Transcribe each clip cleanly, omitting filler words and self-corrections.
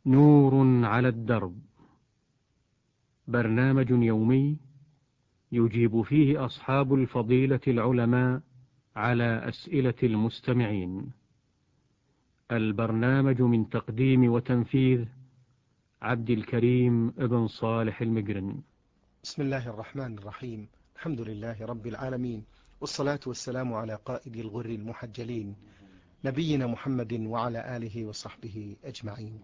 نور على الدرب، برنامج يومي يجيب فيه أصحاب الفضيلة العلماء على أسئلة المستمعين. البرنامج من تقديم وتنفيذ عبد الكريم ابن صالح المقرن. بسم الله الرحمن الرحيم. الحمد لله رب العالمين، والصلاة والسلام على قائد الغر المحجلين نبينا محمد وعلى آله وصحبه أجمعين.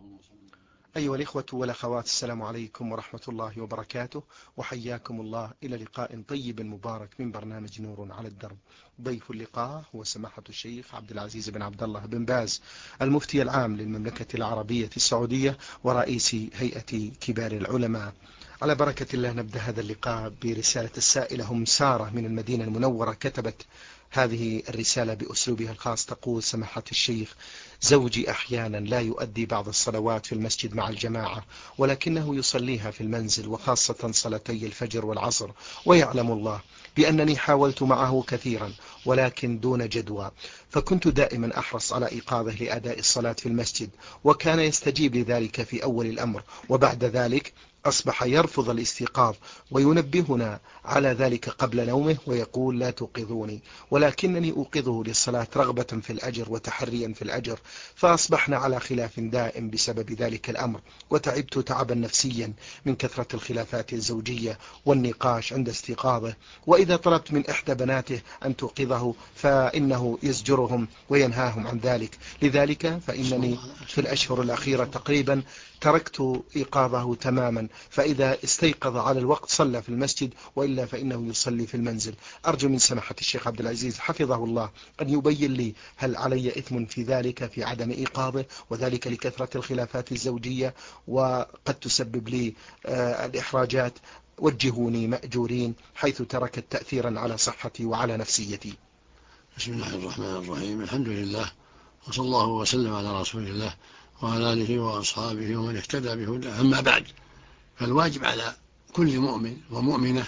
أيها الإخوة والأخوات، السلام عليكم ورحمة الله وبركاته، وحياكم الله إلى لقاء طيب مبارك من برنامج نور على الدرب. ضيف اللقاء هو سماحة الشيخ عبد العزيز بن عبد الله بن باز، المفتي العام للمملكة العربية السعودية ورئيس هيئة كبار العلماء. على بركة الله نبدأ هذا اللقاء برسالة السائلة هم سارة من المدينة المنورة. كتبت هذه الرسالة بأسلوبها الخاص، تقول: سماحة الشيخ، زوجي أحيانا لا يؤدي بعض الصلوات في المسجد مع الجماعة، ولكنه يصليها في المنزل، وخاصة صلاتي الفجر والعصر، ويعلم الله بأنني حاولت معه كثيرا ولكن دون جدوى، فكنت دائما أحرص على إيقاظه لأداء الصلاة في المسجد، وكان يستجيب لذلك في أول الأمر، وبعد ذلك أصبح يرفض الاستيقاظ وينبهنا على ذلك قبل نومه، ويقول: لا توقظوني، ولكنني أوقظه للصلاة رغبة في الأجر وتحريا في الأجر. فأصبحنا على خلاف دائم بسبب ذلك الأمر، وتعبت تعبا نفسيا من كثرة الخلافات الزوجية والنقاش عند استيقاظه، وإذا طلبت من إحدى بناته أن توقظه فإنه يزجرهم وينهاهم عن ذلك. لذلك فإنني في الأشهر الأخيرة تقريبا تركت إيقاظه تماما، فإذا استيقظ على الوقت صلى في المسجد، وإلا فإنه يصلي في المنزل. أرجو من سماحة الشيخ عبد العزيز حفظه الله أن يبين لي هل علي إثم في ذلك، في عدم إيقاظه، وذلك لكثرة الخلافات الزوجية وقد تسبب لي الإحراجات. وجهوني مأجورين، حيث تركت تأثيرا على صحتي وعلى نفسيتي. بسم الله الرحمن الرحيم. الحمد لله، وصلى الله وسلم على رسول الله وعلى آله وأصحابه ومن اهتدى بهداه. أما بعد، فالواجب على كل مؤمن ومؤمنة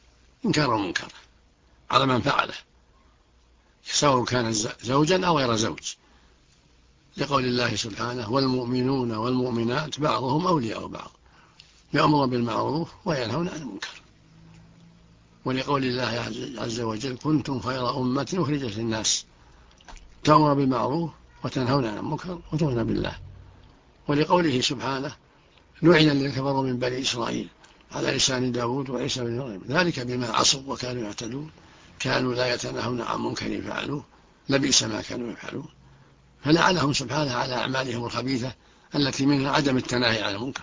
إنكار المنكر على من فعله، سواء كان زوجا أو غير زوج، لقول الله سبحانه: والمؤمنون والمؤمنات بعضهم أولياء بعض يأمرون بالمعروف وينهون عن المنكر، ولقول الله عز وجل: كنتم خير أمة أخرجت للناس تأمرون بالمعروف وتنهون عن المنكر وتؤمنون بالله، ولقوله سبحانه: لعن الذين كفروا من بني إسرائيل على لسان داود وعيسى بن مريم ذلك بما عصوا وكانوا يعتدون كانوا لا يتناهون عن منكر فعلوه لبئس ما كانوا يفعلون. فلعنهم سبحانه على أعمالهم الخبيثة التي منها عدم التناهي عن المنكر.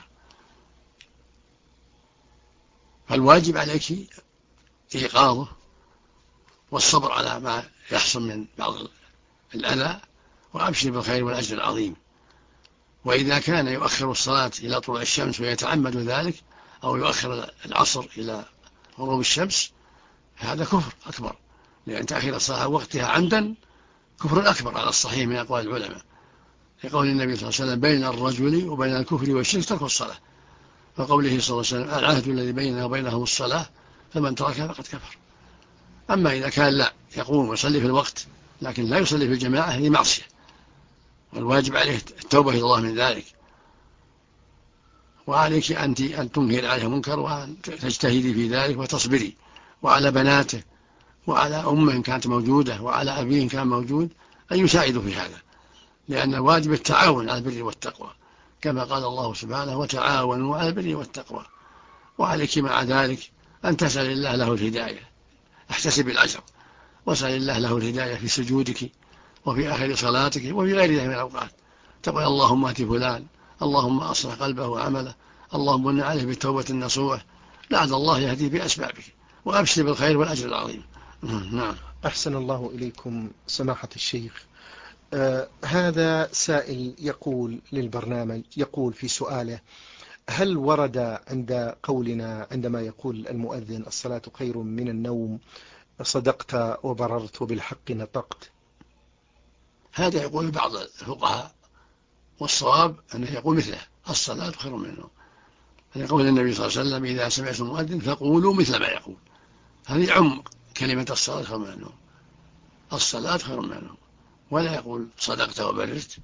فالواجب عليك إيقاظه والصبر على ما يحصل من بعض الأذى، وأبشر بالخير والأجر العظيم. وإذا كان يؤخر الصلاة إلى طلوع الشمس ويتعمد ذلك، أو يؤخر العصر إلى غروب الشمس، هذا كفر أكبر، لأن تأخير الصلاة وقتها عمدا كفر أكبر على الصحيح من أقوال العلماء، لقول النبي صلى الله عليه وسلم: بين الرجل وبين الكفر والشرك ترك الصلاة، وقوله صلى الله عليه وسلم: العهد الذي بيننا وبينهم الصلاة فمن تركها فقد كفر. أما إذا كان لا يقوم ويصلي في الوقت لكن لا يصلي في الجماعة، هذه معصية، والواجب عليه التوبة إلى الله من ذلك. وعليك أن تنكر عليه منكر وأن تجتهدي في ذلك وتصبري، وعلى بناته وعلى أمه إن كانت موجودة وعلى أبيه إن كان موجود أن يساعدوا في هذا، لأن الواجب التعاون على البر والتقوى، كما قال الله سبحانه: وتعاونوا على البر والتقوى. وعليك مع ذلك أن تسأل الله له الهداية، احتسب الأجر، واسأل الله له الهداية في سجودك وفي آخر صلاتك وفي غير ذلك من الأوقات. تقول: اللهم اهد فلان، اللهم أصلح قلبه وعمله، اللهم من عليه بالتوبة النصوح، لعل الله يهدي بأسبابك، وأبشر بالخير والأجر العظيم. نعم. أحسن الله إليكم سماحة الشيخ. هذا سائل يقول للبرنامج، يقول في سؤاله: هل ورد عند قولنا عندما يقول المؤذن الصلاة خير من النوم صدقت وبررت وبالحق نطقت؟ هذا يقول بعض الفقهاء، والصواب أنه يقول مثله: الصلاة خير من النوم. يقول النبي صلى الله عليه وسلم: إذا سمعتم المؤذن فقولوا مثل ما يقول. هذه يعم كلمة الصلاة خير من النوم، الصلاة خير من النوم، ولا يقول صدقت وبررت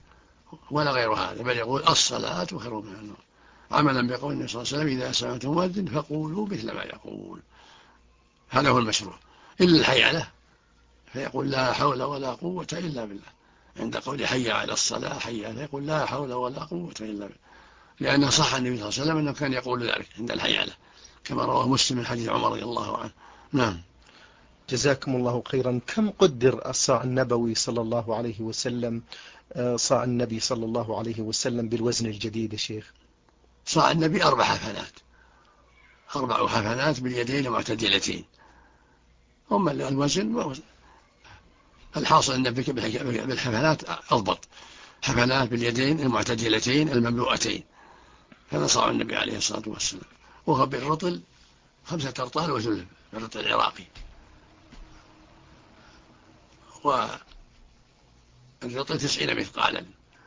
ولا غير هذا، بل يقول الصلاة خير من النوم، عملا بقول النبي صلى الله عليه وسلم إذا سمعتم مؤذن فقولوا مثل ما يقول. هذا هو المشروع. إلا الحيعلة فيقول لا حول ولا قوة إلا بالله، عند قول حي على الصلاة حي على، يقول لا حول ولا قوة إلا بالله، لأنه صح النبي صلى الله عليه وسلم أنه كان يقول ذلك عند الحيعلة كما رواه مسلم من حديث عمر رضي الله عنه. نعم. جزاكم الله خيرا. كم قدر الصاع النبوي صلى الله عليه وسلم، صاع النبي صلى الله عليه وسلم بالوزن الجديد يا شيخ؟ صاع النبي 4 حفنات، 4 حفنات باليدين معتدلتين، هم الوزن. الحاصل أن بالحفنات أضبط، حفنات باليدين المعتدلتين المملوءتين، هذا صاع النبي عليه الصلاة والسلام. وهو بالرطل 5 أرطال وثلث، بالرطل العراقي، والرطل 90 مثقالا،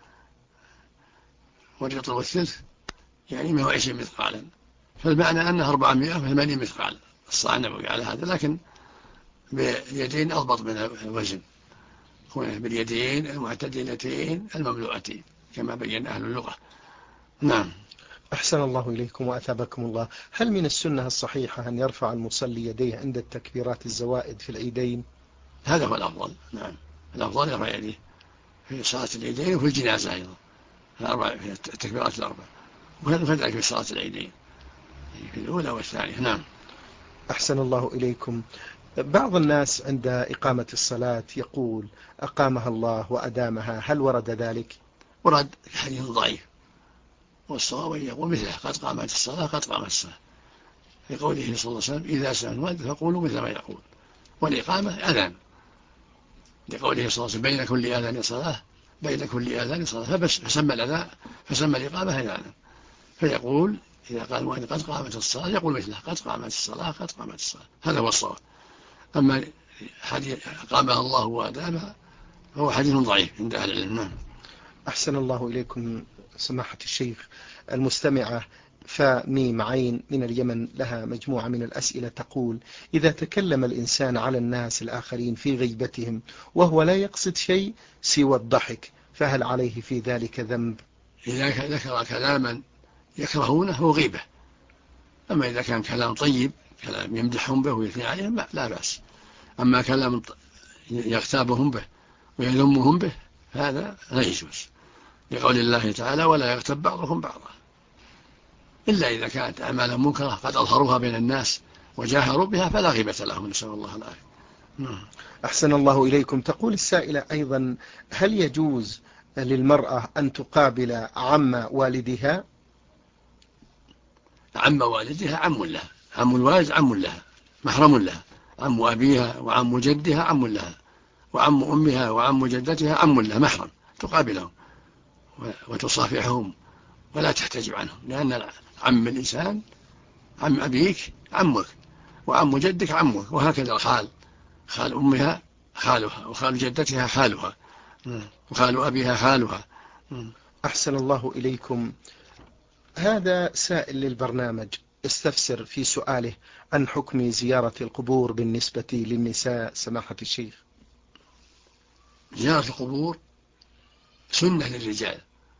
والرطل والثلث يعني 120 مثقالا، فالمعنى أنه 480 مثقال الصاع النبوي على هذا، لكن باليدين أضبط من الوزن، باليدين المعتدلتين المملوءتين كما بين أهل اللغة. نعم. أحسن الله إليكم وأثابكم الله. هل من السنة الصحيحة أن يرفع المصلي يديه عند التكبيرات الزوائد في العيدين؟ هذا هو الأفضل. نعم، الأفضل يرفع يديه في صلاة العيدين وفي الجنازة أيضا، في التكبيرات الأربع، وكذلك في صلاة العيدين في الأولى والثانية. نعم. أحسن الله إليكم. بعض الناس عند إقامة الصلاة يقول أقامها الله وأدامها، هل ورد ذلك؟ ورد حديث ضعيف، والصواب أن يقول مثله قد قامت الصلاة قد قامت الصلاة، لقوله صلى الله عليه وسلم إذا سمعتم المؤذن فقولوا مثل ما يقول، والإقامة أذان، لقوله صلى الله عليه وسلم بين كل آذان صلاة، بين كل آذان صلاة، فسمى الأذان فسمى الإقامة أذانا، فيقول إذا قال المؤذن قد قامت الصلاة يقول مثله قد قامت الصلاة قد قامت الصلاة، هذا هو الصواب. أما حديث أقامها الله وأدامها فهو حديث ضعيف عند أهل العلم. نعم. أحسن الله إليكم سماحة الشيخ. المستمعة فميم عين من اليمن لها مجموعة من الأسئلة تقول: إذا تكلم الإنسان على الناس الآخرين في غيبتهم وهو لا يقصد شيء سوى الضحك، فهل عليه في ذلك ذنب؟ إذا ذكر كلاما يكرهونه هو غيبة، أما إذا كان كلام طيب، كلام يمدحهم به ويثني عليهم، لا بأس. أما كلام يغتابهم به ويذمهم به هذا لا يجوز، لقول الله تعالى ولا يغتب بعضهم بعضا، إلا إذا كانت أعمالا منكرة قد أظهروها بين الناس وجاهروا بها فلا غيبة لهم، نسأل الله العافية. أحسن الله إليكم. تقول السائلة أيضا: هل يجوز للمرأة أن تقابل عم والدها؟ عم والدها عم لها، عم الوالد عم لها محرم لها، عم أبيها وعم جدها عم لها، وعم أمها وعم جدتها عم لها محرم، تقابلهم وتصافحهم ولا تحتجب عنهم، لأن عم الإنسان عم أبيك عمك، وعم جدك عمك، وهكذا الخال، خال أمها خالها، وخال جدتها خالها، وخال أبيها خالها. أحسن الله إليكم. هذا سائل للبرنامج استفسر في سؤاله عن حكم زيارة القبور بالنسبة للنساء سماحة الشيخ. زيارة القبور سنة للرجال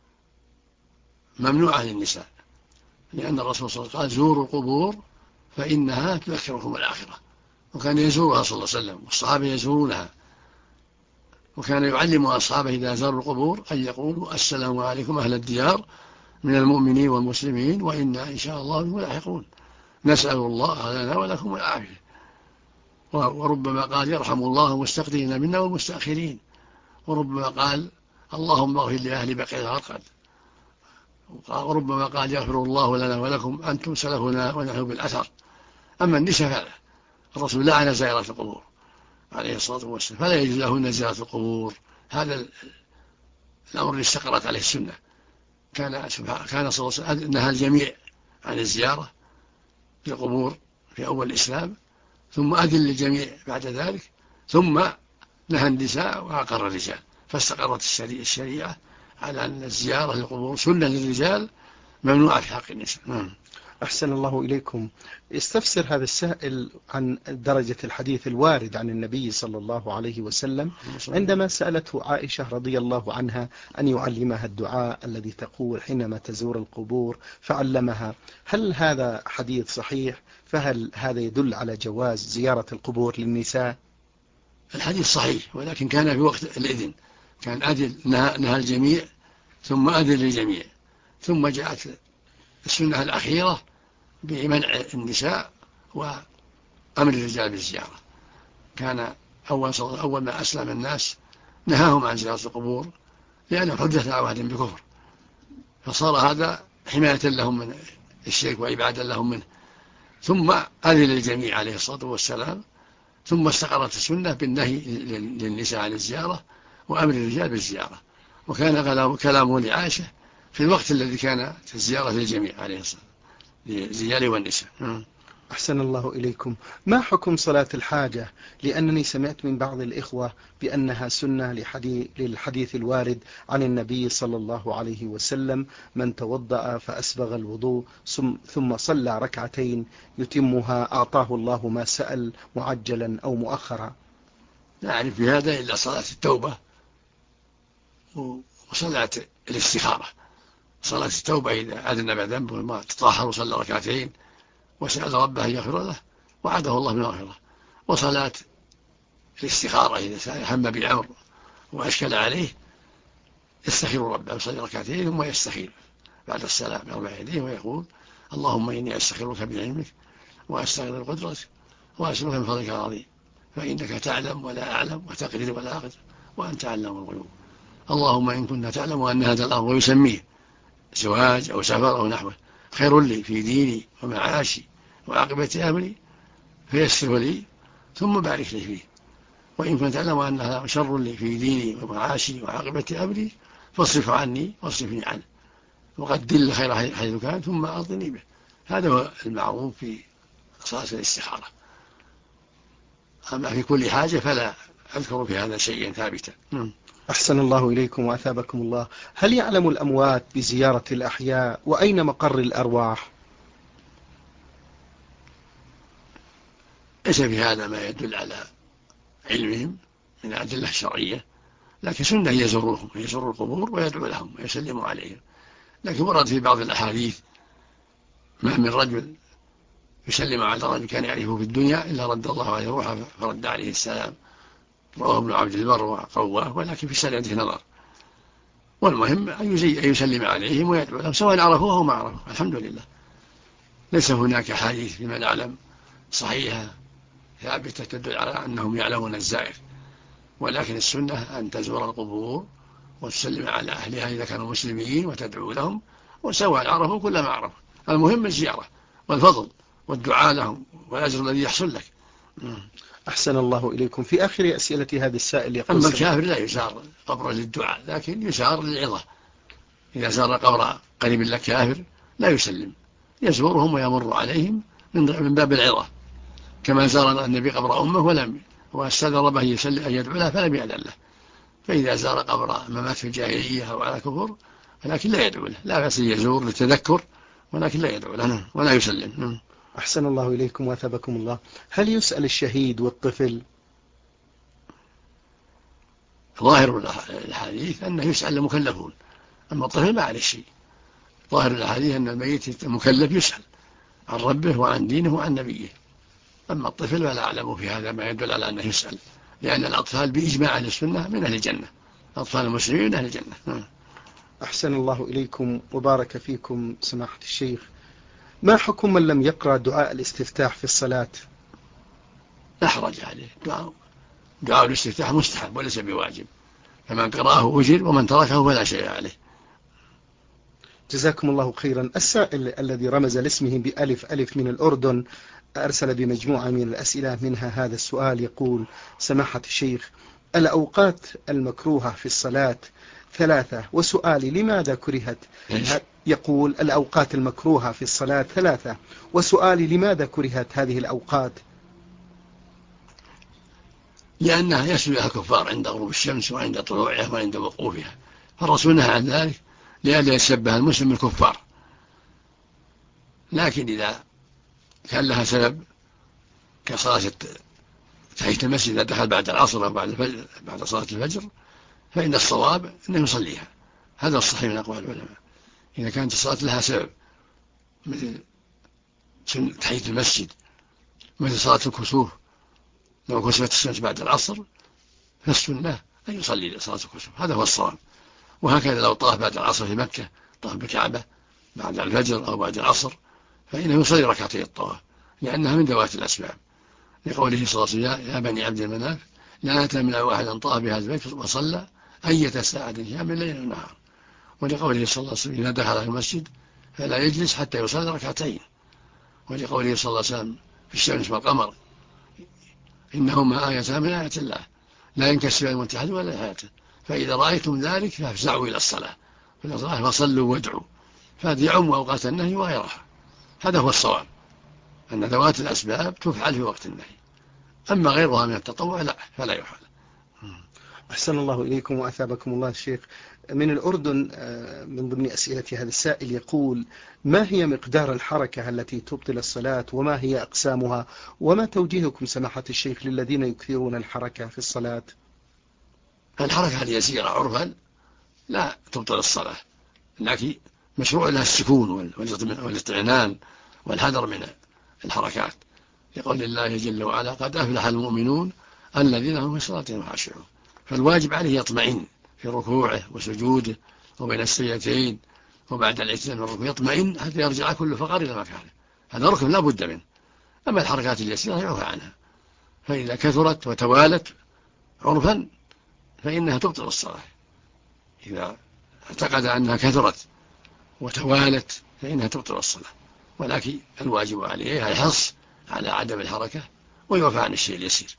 ممنوعة للنساء، لأن الرسول صلى الله عليه وسلم قال زوروا القبور فإنها تذكركم الآخرة، وكان يزورها صلى الله عليه وسلم والصحابة يزورونها، وكان يعلم أصحابه إذا زاروا القبور أن يقولوا السلام عليكم أهل الديار من المؤمنين والمسلمين وإنا إن شاء الله بكم لاحقون، نسأل الله لنا ولكم العافية. وربما قال يرحم الله المستقدمين منا والمستأخرين، وربما قال اللهم اغفر لأهل بقيع الغرقد، وربما قال يغفر الله لنا ولكم أنتم سلفنا ونحن بالأثر. أما النساء فلا، الرسول لعن زائرات القبور عليه الصلاة والسلام، فلا يجوز لهن زيارة القبور، هذا الأمر اللي استقرت عليه السنة. كان صلى الله عليه وسلم نهى الجميع عن الزيارة للقبور في أول الإسلام، ثم أذن للجميع بعد ذلك، ثم نهى النساء وأقر الرجال، فاستقرت الشريعة على أن الزيارة للقبور سنة للرجال ممنوعة في حق النساء. أحسن الله إليكم. يستفسر هذا السائل عن درجة الحديث الوارد عن النبي صلى الله عليه وسلم عندما سألته عائشة رضي الله عنها أن يعلمها الدعاء الذي تقول حينما تزور القبور فعلمها. هل هذا حديث صحيح؟ فهل هذا يدل على جواز زيارة القبور للنساء؟ الحديث صحيح، ولكن كان في وقت الإذن، كان أذن نهى الجميع ثم أذن للجميع، ثم جاءت السنة الأخيرة بمنع النساء وأمر الرجال بالزيارة. كان أول ما أسلم الناس نهاهم عن زيارة القبور لأنهم حدث عن بكفر، فصار هذا حماية لهم من الشرك وإبعادا لهم منه. ثم أذن للجميع عليه الصلاة والسلام، ثم استقرت السنة بالنهي للنساء عن الزيارة وأمر الرجال بالزيارة. وكان كلامه لعائشة في الوقت الذي كانت الزيارة للجميع عليه الصلاة للرجال والنساء. أحسن الله إليكم. ما حكم صلاة الحاجة؟ لأنني سمعت من بعض الإخوة بأنها سنة للحديث الوارد عن النبي صلى الله عليه وسلم: من توضأ فأسبغ الوضوء ثم صلى ركعتين يتمها أعطاه الله ما سأل معجلا أو مؤخرا. لا أعرف بهذا إلا صلاة التوبة وصلاة الاستخارة. صلاة التوبة إذا أذنب ذنبه ما تطهر وصلى ركعتين وسأل ربه أن يغفر له وعده الله بالمغفرة. وصلاة الاستخارة إذا هم بأمر وأشكل عليه يستخير ربه، يصلي ركعتين ثم يستخير بعد السلام، يرفع يديه ويقول: اللهم إني أستخيرك بعلمك وأستغفرك بقدرتك وأسألك من فضلك العظيم، فإنك تعلم ولا أعلم وتقدر ولا أقدر وأنت علام الغيوب. اللهم إن كنت تعلم أن هذا الأمر ويسميه زواج أو سفر أو نحوه خير لي في ديني ومعاشي وعاقبة أمري فيسره لي ثم بارك لي فيه، وإن كنت تعلم أنها شر لي في ديني ومعاشي وعاقبة أمري فاصرف عني واصرفني عنه وقدر لي خير حيث كان ثم أرضني به. هذا هو المعروف في صلاة الاستخارة. أما في كل حاجة فلا أذكر في هذا شيئا ثابتا. أحسن الله إليكم وأثابكم الله. هل يعلم الأموات بزيارة الأحياء؟ وأين مقر الأرواح؟ ليس في هذا ما يدل على علمهم من الأدلة الشرعية، لكن سنة يزوروهم ويزوروا القبور ويدعو لهم ويسلموا عليهم. لكن ورد في بعض الأحاديث ما من رجل يسلم على رجل كان يعرفه في الدنيا إلا رد الله عليه روحه فرد عليه السلام. رواه ابن عبد البر وقواه، ولكن في سنده نظر. والمهم أن يسلم عليهم ويدعو لهم سواء عرفوه أو ما عرفوه. الحمد لله ليس هناك حديث فيما نعلم صحيحة ثابتة تدل على أنهم يعلمون الزائر، ولكن السنة أن تزور القبور وتسلم على أهلها إذا كانوا مسلمين وتدعو لهم وسواء عرفوا كل ما عرفوا. المهم الزيارة والفضل والدعاء لهم والأجر الذي يحصل لك. أحسن الله إليكم. في آخر أسئلة هذا السائل يقول: أما الكافر لا يزار قبر للدعاء، لكن يزار للعظة. إذا زار قبر قريب لك كافر لا يسلم، يزورهم ويمر عليهم من باب العظة، كما زار النبي قبر أمه ولم واستأذن ربه أن يدعو له فلم يأذن له. فإذا زار قبر ما مات في الجاهلية أو على كفر ولكن لا يدعو له، لا بأس يزور للتذكر ولكن لا يدعو له ولا يسلم. أحسن الله إليكم وأثابكم الله. هل يسأل الشهيد والطفل؟ ظاهر الحديث أنه يسأل المكلفون، أما الطفل ما عليه شيء. ظاهر الحديث أن الميت المكلف يسأل عن ربه وعن دينه وعن نبيه، أما الطفل فلا أعلم في هذا ما يدل على أنه يسأل، لأن الأطفال بإجماع أهل السنة من أهل الجنة، أطفال المسلمين من أهل الجنة. أحسن الله إليكم وبارك فيكم سماحة الشيخ. ما حكم من لم يقرأ دعاء الاستفتاح في الصلاة؟ لا حرج عليه، دعاء الاستفتاح مستحب وليس بواجب، فمن قرأه أجر ومن تركه فلا شيء عليه. جزاكم الله خيرا. السائل الذي رمز لاسمه بألف ألف من الأردن أرسل بمجموعة من الأسئلة، منها هذا السؤال يقول: سماحة الشيخ، الأوقات المكروهة في الصلاة 3، وسؤالي لماذا كرهت؟ يقول: الأوقات المكروهة في الصلاة 3، وسؤالي لماذا كرهت هذه الأوقات؟ لأنها يسجد لها الكفار عند غروب الشمس وعند طلوعها وعند وقوفها، فالرسول نهى عن ذلك لئلا يشبه المسلم بالكفار. لكن إذا كان لها سبب كصلاة تحية المسجد إذا دخل بعد العصر أو بعد صلاة الفجر، فإن الصواب أنه يصليها. هذا الصحيح من أقوال العلماء. إذا كانت الصلاة لها سبب مثل تحية المسجد، مثل صلاة الكسوف، لو كسفت الشمس بعد العصر فالسنة أن يصلي صلاة الكسوف، هذا هو الصواب. وهكذا لو طاف بعد العصر في مكة، طاف بالكعبة بعد الفجر أو بعد العصر، فإنه يصلي ركعتي الطواف، لأنها من ذوات الأسباب، لقوله صلى الله عليه وسلم: يا بني عبد المناف لا تمنع واحدا طاف بهذا البيت وصلى أية ساعة شاء من الليل والنهار. ولقوله صلى الله عليه وسلم: إذا دخل المسجد فلا يجلس حتى يصلي ركعتين. ولقوله صلى الله عليه وسلم في الشمس والقمر: إنهما آيتان من آيات الله لا ينكسفان من أحد ولا حياته، فإذا رأيتم ذلك فافزعوا إلى الصلاة فصلوا وادعوا. فهذا يعم أوقات النهي وغيرها. هذا هو الصواب، أن ذوات الأسباب تفعل في وقت النهي، أما غيرها من التطوع لا، فلا يفعل. أحسن الله إليكم وأثابكم الله الشيخ. من الأردن من ضمن أسئلة هذا السائل يقول: ما هي مقدار الحركة التي تبطل الصلاة، وما هي أقسامها، وما توجيهكم سماحة الشيخ للذين يكثرون الحركة في الصلاة؟ الحركة اليسيرة عرفا لا تبطل الصلاة، لكن مشروع لها السكون والاطمئنان والحذر من الحركات، لقول الله جل وعلا: قد أفلح المؤمنون الذين هم في صلاتهم خاشعون. فالواجب عليه يطمئن في ركوعه وسجوده وبين السجدتين وبعد الاعتدال من الركوع، يطمئن حتى يرجع كل فقر إلى مكانه، هذا ركن لا بد منه. أما الحركات اليسيرة يعفى عنها، فإذا كثرت وتوالت عرفا فإنها تبطل الصلاة. إذا اعتقد أنها كثرت وتوالت فإنها تبطل الصلاة، ولكن الواجب عليه الحرص على عدم الحركة ويوفى عن الشيء اليسير.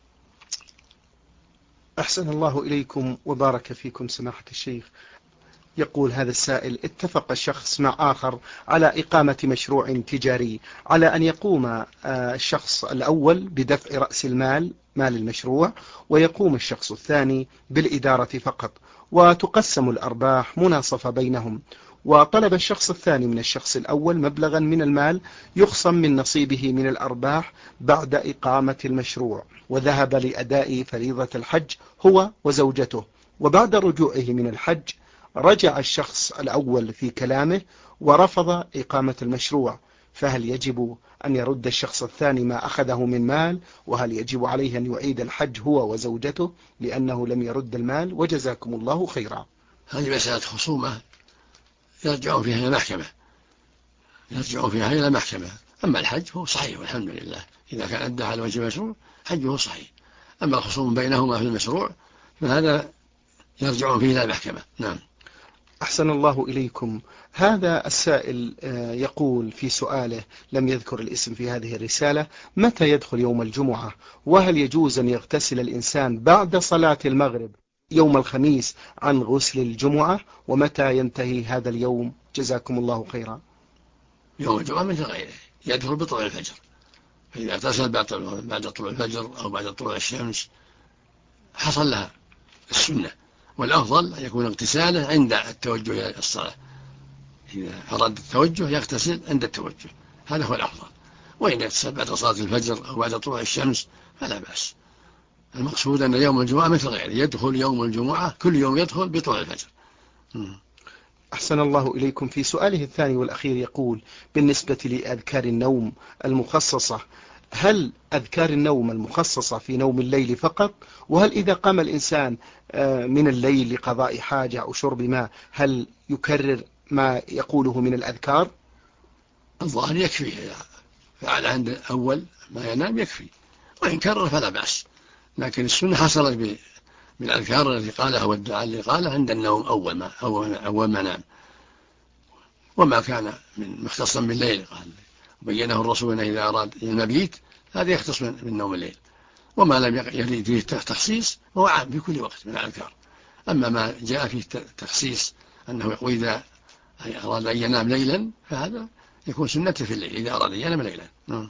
أحسن الله إليكم وبارك فيكم سماحة الشيخ. يقول هذا السائل: اتفق شخص مع آخر على إقامة مشروع تجاري، على أن يقوم الشخص الأول بدفع رأس المال، مال المشروع، ويقوم الشخص الثاني بالإدارة فقط، وتقسم الأرباح مناصفة بينهم. وطلب الشخص الثاني من الشخص الأول مبلغا من المال يخصم من نصيبه من الأرباح بعد إقامة المشروع، وذهب لأداء فريضة الحج هو وزوجته. وبعد رجوعه من الحج رجع الشخص الأول في كلامه ورفض إقامة المشروع، فهل يجب أن يرد الشخص الثاني ما أخذه من مال؟ وهل يجب عليه أن يعيد الحج هو وزوجته لأنه لم يرد المال؟ وجزاكم الله خيرا. هذه مسألة خصومة يرجعون فيها إلى محكمة. أما الحج هو صحيح والحمد لله، إذا كان أدى على وجه المشروع حجه صحيح. أما الخصوم بينهما في المشروع فهذا يرجعون فيه إلى المحكمة. نعم. أحسن الله إليكم. هذا السائل يقول في سؤاله، لم يذكر الاسم في هذه الرسالة: متى يدخل يوم الجمعة؟ وهل يجوز أن يغتسل الإنسان بعد صلاة المغرب يوم الخميس عن غسل الجمعة؟ ومتى ينتهي هذا اليوم؟ جزاكم الله خيرا. يوم الجمعة مثل غيره يدخل بطلوع الفجر، فإذا اغتسل بعد طلوع الفجر أو بعد طلوع الشمس حصل لها السنة، والأفضل أن يكون اغتساله عند التوجه إلى الصلاة. إذا أراد التوجه يغتسل عند التوجه، هذا هو الأفضل. وإن يغتسل بعد صلاة الفجر أو بعد طلوع الشمس فلا بأس. المقصود أن يوم الجمعة مثل غيره يدخل يوم الجمعة، كل يوم يدخل بطلوع الفجر. أحسن الله إليكم. في سؤاله الثاني والأخير يقول: بالنسبة لأذكار النوم المخصصة، هل أذكار النوم المخصصة في نوم الليل فقط؟ وهل إذا قام الإنسان من الليل لقضاء حاجة أو شرب ماء هل يكرر ما يقوله من الأذكار؟ الظاهر يكفي، فعل عند أول ما ينام يكفي، وإن كرر فلا بأس. لكن السنة حصلت بالأذكار التي قالها والدعاء الذي قالها عند النوم أول ما نام، وما كان من مختصا بالليل قال وبينه الرسول أنه إذا أراد المبيت هذا يختص من نوم الليل، وما لم يرد فيه تخصيص هو عام في كل وقت من الأذكار. أما ما جاء فيه تخصيص أنه يقول إذا أراد أن ينام ليلا فهذا يكون سنته في الليل إذا أراد أن ينام ليلا.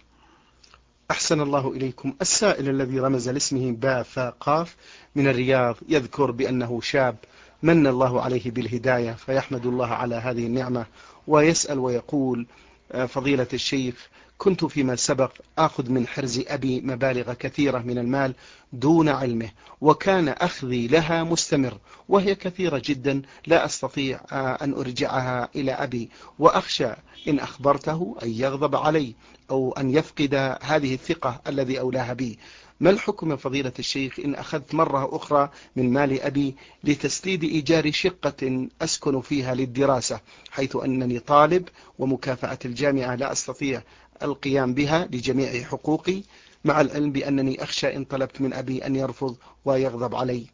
أحسن الله إليكم. السائل الذي رمز لاسمه باء فاء قاف من الرياض يذكر بأنه شاب من الله عليه بالهداية، فيحمد الله على هذه النعمة، ويسأل ويقول: فضيلة الشيخ، كنت فيما سبق آخذ من حرز أبي مبالغ كثيرة من المال دون علمه، وكان أخذي لها مستمر وهي كثيرة جدا، لا أستطيع أن أرجعها إلى أبي، وأخشى إن أخبرته أن يغضب علي أو أن يفقد هذه الثقة الذي أولاها بي. ما الحكم يا فضيلة الشيخ إن أخذت مرة أخرى من مال أبي لتسديد إيجار شقة أسكن فيها للدراسة، حيث أنني طالب ومكافأة الجامعة لا أستطيع القيام بها لجميع حقوقي، مع العلم بأنني أخشى إن طلبت من أبي أن يرفض ويغضب علي؟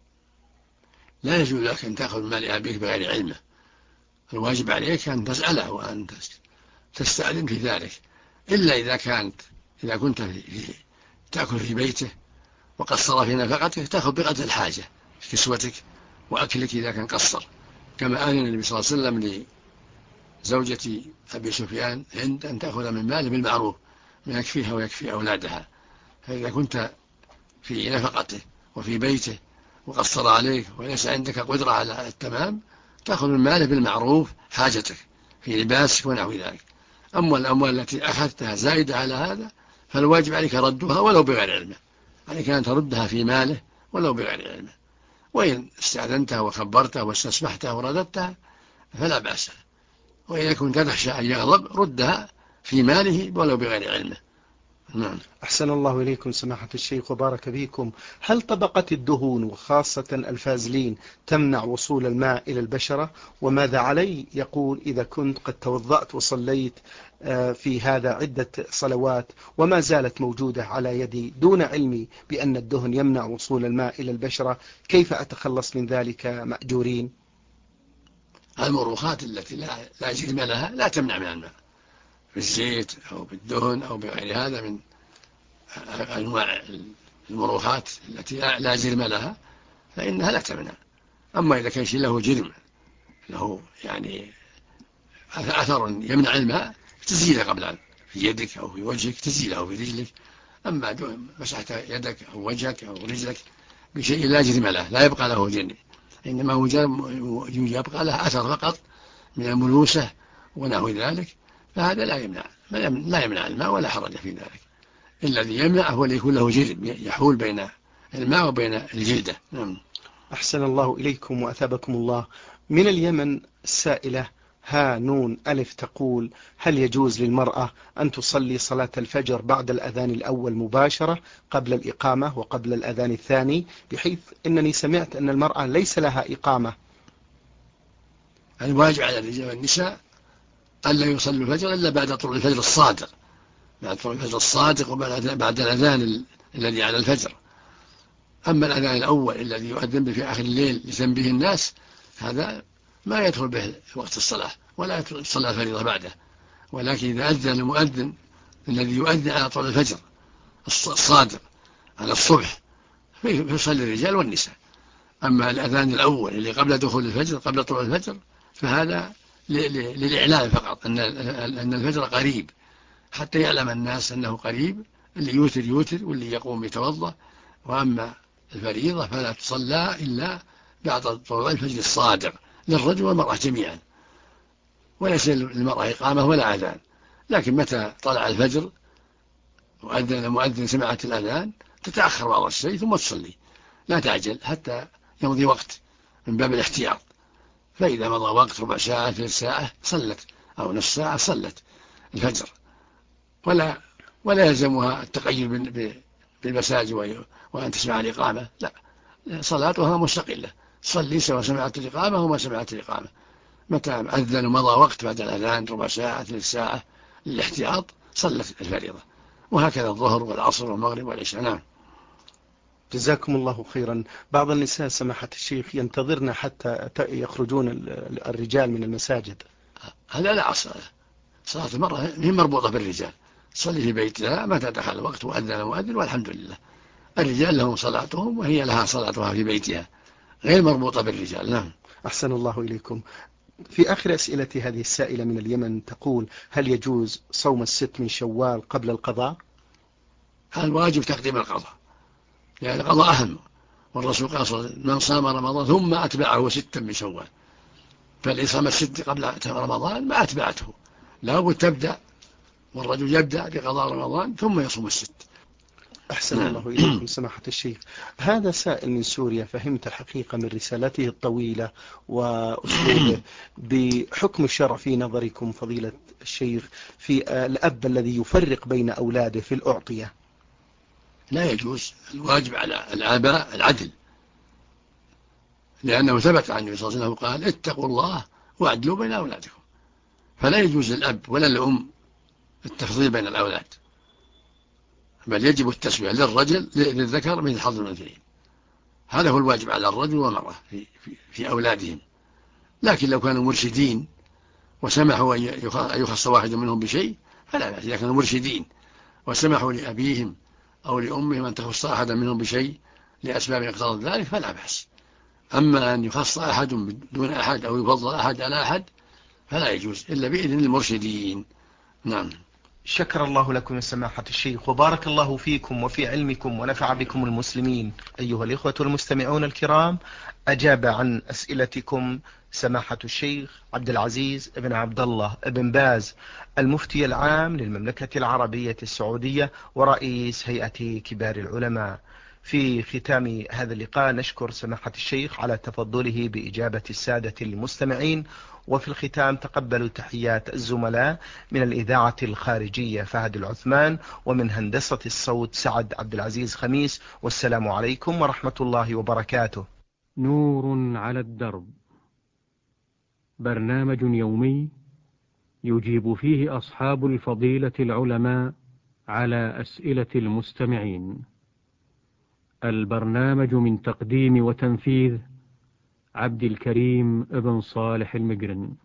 لا يجوز لك أن تأخذ مال أبيك بغير علمه. الواجب عليك أن تسأله وأن تستأذن في ذلك، إلا إذا كنت تأكل في بيته وقصر في نفقته، تأخذ بقدر الحاجة في كسوتك وأكلك إذا كان قصر، كما آذن النبي صلى الله عليه وسلم لزوجة أبي سفيان هند أن تأخذ من ماله بالمعروف ما يكفيها ويكفي أولادها. فإذا كنت في نفقته وفي بيته وقصر عليك وليس عندك قدرة على التمام، تأخذ من ماله بالمعروف حاجتك في لباسك ونحو ذلك. أما الأموال التي أخذتها زائدة على هذا فالواجب عليك ردها ولو بغير علمه، عليك أن تردها في ماله ولو بغير علمه. وإن استأذنتها وخبرتها واستسمحتها ورددتها فلا بأس، وإذا كنت تخشى أن يغضب ردها في ماله ولو بغير علمه. نعم. أحسن الله إليكم سماحة الشيخ وبارك بكم. هل طبقة الدهون وخاصة الفازلين تمنع وصول الماء إلى البشرة؟ وماذا علي يقول إذا كنت قد توضأت وصليت في هذا عدة صلوات وما زالت موجودة على يدي دون علمي بأن الدهن يمنع وصول الماء إلى البشرة؟ كيف أتخلص من ذلك مأجورين؟ المروخات التي لا جرم لها لا تمنع من الماء، بالزيت أو بالدهن أو بغير هذا من أنواع المروحات التي لا جرم لها فإنها لا تمنع. أما إذا كان شيء له جرم، له يعني أثر يمنع الماء، تزيله قبل في يدك أو في وجهك، تزيله أو في رجلك. أما مسحت يدك أو وجهك أو رجلك بشيء لا جرم له لا يبقى له جرم، إنما هو يبقى له أثر فقط من الملوسة ونحو ذلك، فهذا لا يمنع الماء ولا حرج في ذلك. الذي يمنع هو اللي يكون له جرم يحول بين الماء وبين الجلدة. أحسن الله إليكم وأثابكم الله. من اليمن السائلة ها نون ألف تقول: هل يجوز للمرأة أن تصلي صلاة الفجر بعد الأذان الأول مباشرة قبل الإقامة وقبل الأذان الثاني، بحيث أنني سمعت أن المرأة ليس لها إقامة؟ الواجب على الرجال والنساء ألا يصلوا الفجر إلا بعد طلوع الفجر الصادق، بعد طلوع الفجر الصادق وبعد الأذان الذي على الفجر. أما الأذان الأول الذي يؤذن به في آخر الليل لتنبيه الناس هذا ما يدخل به وقت الصلاة ولا يصلى الفريضة بعده، ولكن إذا أذن المؤذن الذي يؤذن على طلوع الفجر الصادق على الصبح فيصلي الرجال والنساء. أما الأذان الأول اللي قبل دخول الفجر قبل طلوع الفجر فهذا للإعلان فقط أن الفجر قريب، حتى يعلم الناس أنه قريب، اللي يوتر واللي يقوم يتوضأ. وأما الفريضة فلا تصلى إلا بعد طلوع الفجر الصادق للرجل والمرأة جميعا، وليس للمرأة إقامة ولا أذان. لكن متى طلع الفجر وأذن المؤذن سمعت الأذان تتأخر بعض الشيء ثم تصلي، لا تعجل حتى يمضي وقت من باب الاحتياط. فإذا مضى وقت ربع ساعة ثلث ساعة صلت أو نصف ساعة صلت الفجر، ولا يلزمها التقيد بالمساجد وأن تسمع الإقامة، لا، صلاتها مستقلة، صلي سواء سمعت الإقامة وما سمعت الإقامة. متى أذن ومضى وقت بعد الأذان ربع ساعة ثلث ساعة للاحتياط صلت الفريضة، وهكذا الظهر والعصر والمغرب والعشاء. نعم. جزاكم الله خيرا. بعض النساء سماحة الشيخ ينتظرن حتى يخرجون الرجال من المساجد. هذا لا أصل، صلاة المرأة هي مربوطة بالرجال، تصلي في بيتها متى دخل الوقت وأذن المؤذن والحمد لله. الرجال لهم صلاتهم وهي لها صلاتها في بيتها، غير مربوطة بالرجال. نعم. أحسن الله إليكم. في آخر أسئلة هذه السائلة من اليمن تقول: هل يجوز صوم الست من شوال قبل القضاء؟ الواجب تقديم القضاء، يعني القضاء أهم، والرسول قال من صام رمضان ثم أتبعه 6 من شوال، فاللي صام 6 قبل رمضان ما أتبعته، لابد تبدأ، والرجل يبدأ بقضاء رمضان ثم يصوم الست. أحسن الله إليكم سماحة الشيخ. هذا سائل من سوريا، فهمت الحقيقة من رسالته الطويلة وأسلوبه بحكم الشرع في نظركم فضيلة الشيخ في الأب الذي يفرق بين أولاده في الأعطية. لا يجوز، الواجب على الآباء العدل، لأنه ثبت عن النبي صلى الله عليه وسلم قال اتقوا الله واعدلوا بين أولادكم، فلا يجوز للأب ولا الأم التفضيل بين الأولاد، بل يجب التسوية للذكر مثل حظ الأنثيين. هذا هو الواجب على الرجل والمرأة في أولادهم. لكن لو كانوا مرشدين وسمحوا أن يخص واحد منهم بشيء فلا بأس، إذا كانوا مرشدين وسمحوا لأبيهم أو لأمهم أن تخص أحدا منهم بشيء لأسباب اقتضت ذلك فلا بأس. أما أن يخص أحد دون أحد أو يفضل أحد على أحد فلا يجوز إلا بإذن المرشدين. نعم. شكر الله لكم سماحة الشيخ، وبارك الله فيكم وفي علمكم ونفع بكم المسلمين. أيها الإخوة المستمعون الكرام، أجاب عن أسئلتكم سماحة الشيخ عبد العزيز بن عبد الله بن باز، المفتي العام للمملكة العربية السعودية ورئيس هيئة كبار العلماء. في ختام هذا اللقاء نشكر سماحة الشيخ على تفضله بإجابة السادة المستمعين، وفي الختام تقبلوا تحيات الزملاء من الإذاعة الخارجية فهد العثمان، ومن هندسة الصوت سعد عبد العزيز خميس، والسلام عليكم ورحمة الله وبركاته. نور على الدرب، برنامج يومي يجيب فيه أصحاب الفضيلة العلماء على أسئلة المستمعين. البرنامج من تقديم وتنفيذ عبد الكريم ابن صالح المقرن.